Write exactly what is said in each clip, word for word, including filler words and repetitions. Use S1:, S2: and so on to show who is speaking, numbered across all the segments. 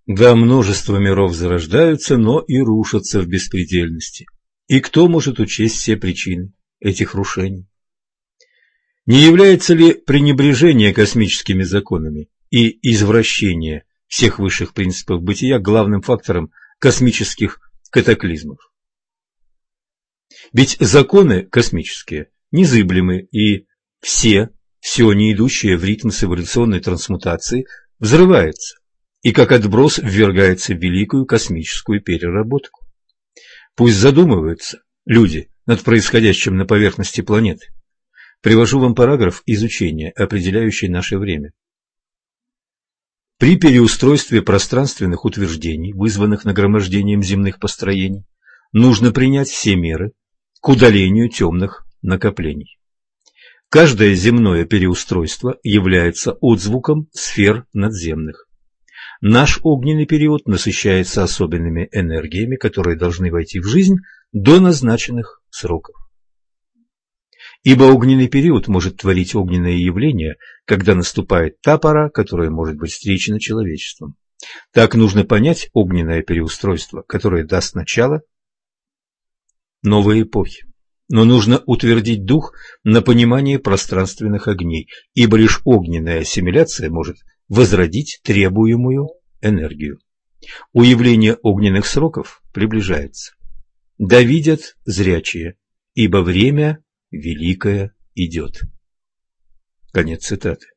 S1: Да, множество миров зарождаются, но и рушатся в беспредельности. И кто может учесть все причины этих рушений? Не является ли пренебрежение космическими законами и извращение всех высших принципов бытия главным фактором космических катаклизмов? Ведь законы космические незыблемы, и все, все не идущее в ритм с эволюционной трансмутацией, взрывается и как отброс ввергается в великую космическую переработку. Пусть задумываются люди над происходящим на поверхности планеты. Привожу вам параграф изучения, определяющий наше время. При переустройстве пространственных утверждений, вызванных нагромождением земных построений, нужно принять все меры к удалению темных накоплений. Каждое земное переустройство является отзвуком сфер надземных. Наш огненный период насыщается особенными энергиями, которые должны войти в жизнь до назначенных сроков. Ибо огненный период может творить огненные явления, когда наступает та пора, которая может быть встречена человечеством. Так нужно понять огненное переустройство, которое даст начало новой эпохи. Но нужно утвердить дух на понимании пространственных огней, ибо лишь огненная ассимиляция может возродить требуемую энергию. Уявление огненных сроков приближается. Да видят зрячие, ибо время великое идет. Конец цитаты.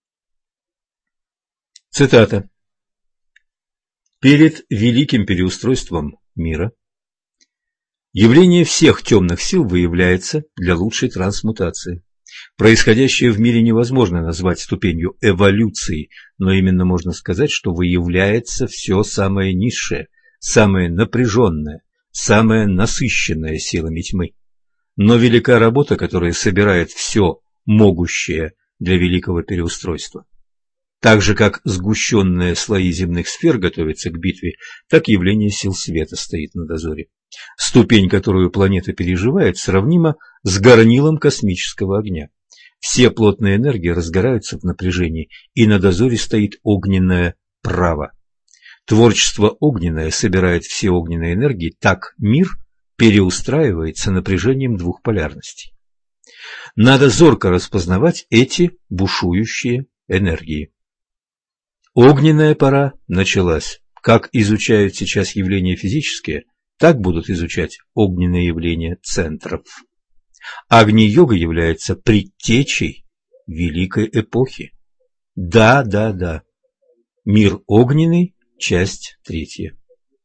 S1: Цитата. Перед великим переустройством мира явление всех темных сил выявляется для лучшей трансмутации. Происходящее в мире невозможно назвать ступенью эволюции, но именно можно сказать, что выявляется все самое низшее, самое напряженное, самое насыщенное силами тьмы. Но велика работа, которая собирает все могущее для великого переустройства. Так же, как сгущенные слои земных сфер готовятся к битве, так явление сил света стоит на дозоре. Ступень, которую планета переживает, сравнима с горнилом космического огня. Все плотные энергии разгораются в напряжении, и на дозоре стоит огненное право. Творчество огненное собирает все огненные энергии, так мир переустраивается напряжением двух полярностей. Надо зорко распознавать эти бушующие энергии. Огненная пора началась. Как изучают сейчас явления физические, так будут изучать огненные явления центров. Агни-йога является предтечей великой эпохи. Да, да, да. Мир огненный, часть третья.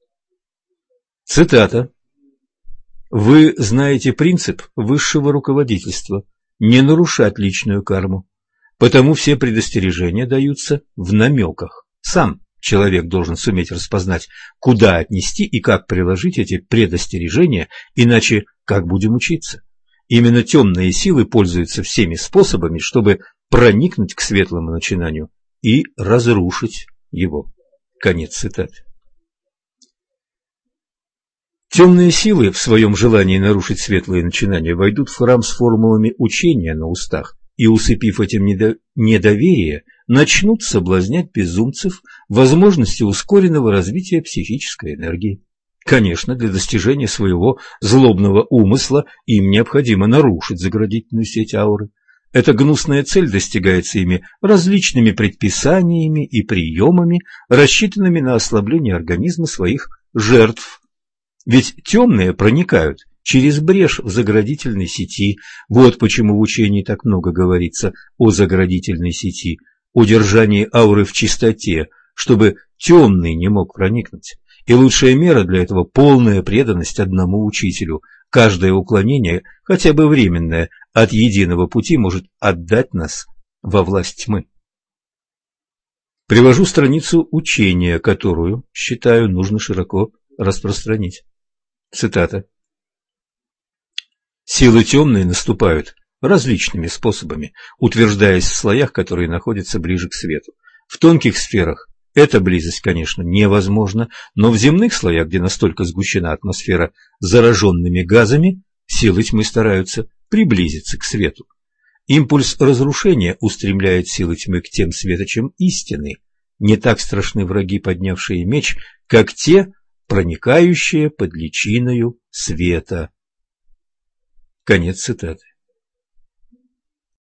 S1: Цитата. Вы знаете принцип высшего руководительства – не нарушать личную карму. Потому все предостережения даются в намеках. Сам человек должен суметь распознать, куда отнести и как приложить эти предостережения, иначе как будем учиться? Именно темные силы пользуются всеми способами, чтобы проникнуть к светлому начинанию и разрушить его. Конец цитаты. Темные силы в своем желании нарушить светлые начинания войдут в храм с формулами учения на устах и, усыпив этим недоверие, начнут соблазнять безумцев возможностью ускоренного развития психической энергии. Конечно, для достижения своего злобного умысла им необходимо нарушить заградительную сеть ауры. Эта гнусная цель достигается ими различными предписаниями и приемами, рассчитанными на ослабление организма своих жертв. Ведь темные проникают через брешь в заградительной сети. Вот почему в учении так много говорится о заградительной сети, удержании ауры в чистоте, чтобы темный не мог проникнуть. И лучшая мера для этого – полная преданность одному учителю. Каждое уклонение, хотя бы временное, от единого пути может отдать нас во власть тьмы. Привожу страницу учения, которую, считаю, нужно широко распространить. Цитата. Силы темные наступают различными способами, утверждаясь в слоях, которые находятся ближе к свету. В тонких сферах эта близость, конечно, невозможна, но в земных слоях, где настолько сгущена атмосфера зараженными газами, силы тьмы стараются приблизиться к свету. Импульс разрушения устремляет силы тьмы к тем светочам истины, не так страшны враги, поднявшие меч, как те, проникающие под личиною света. Конец цитаты.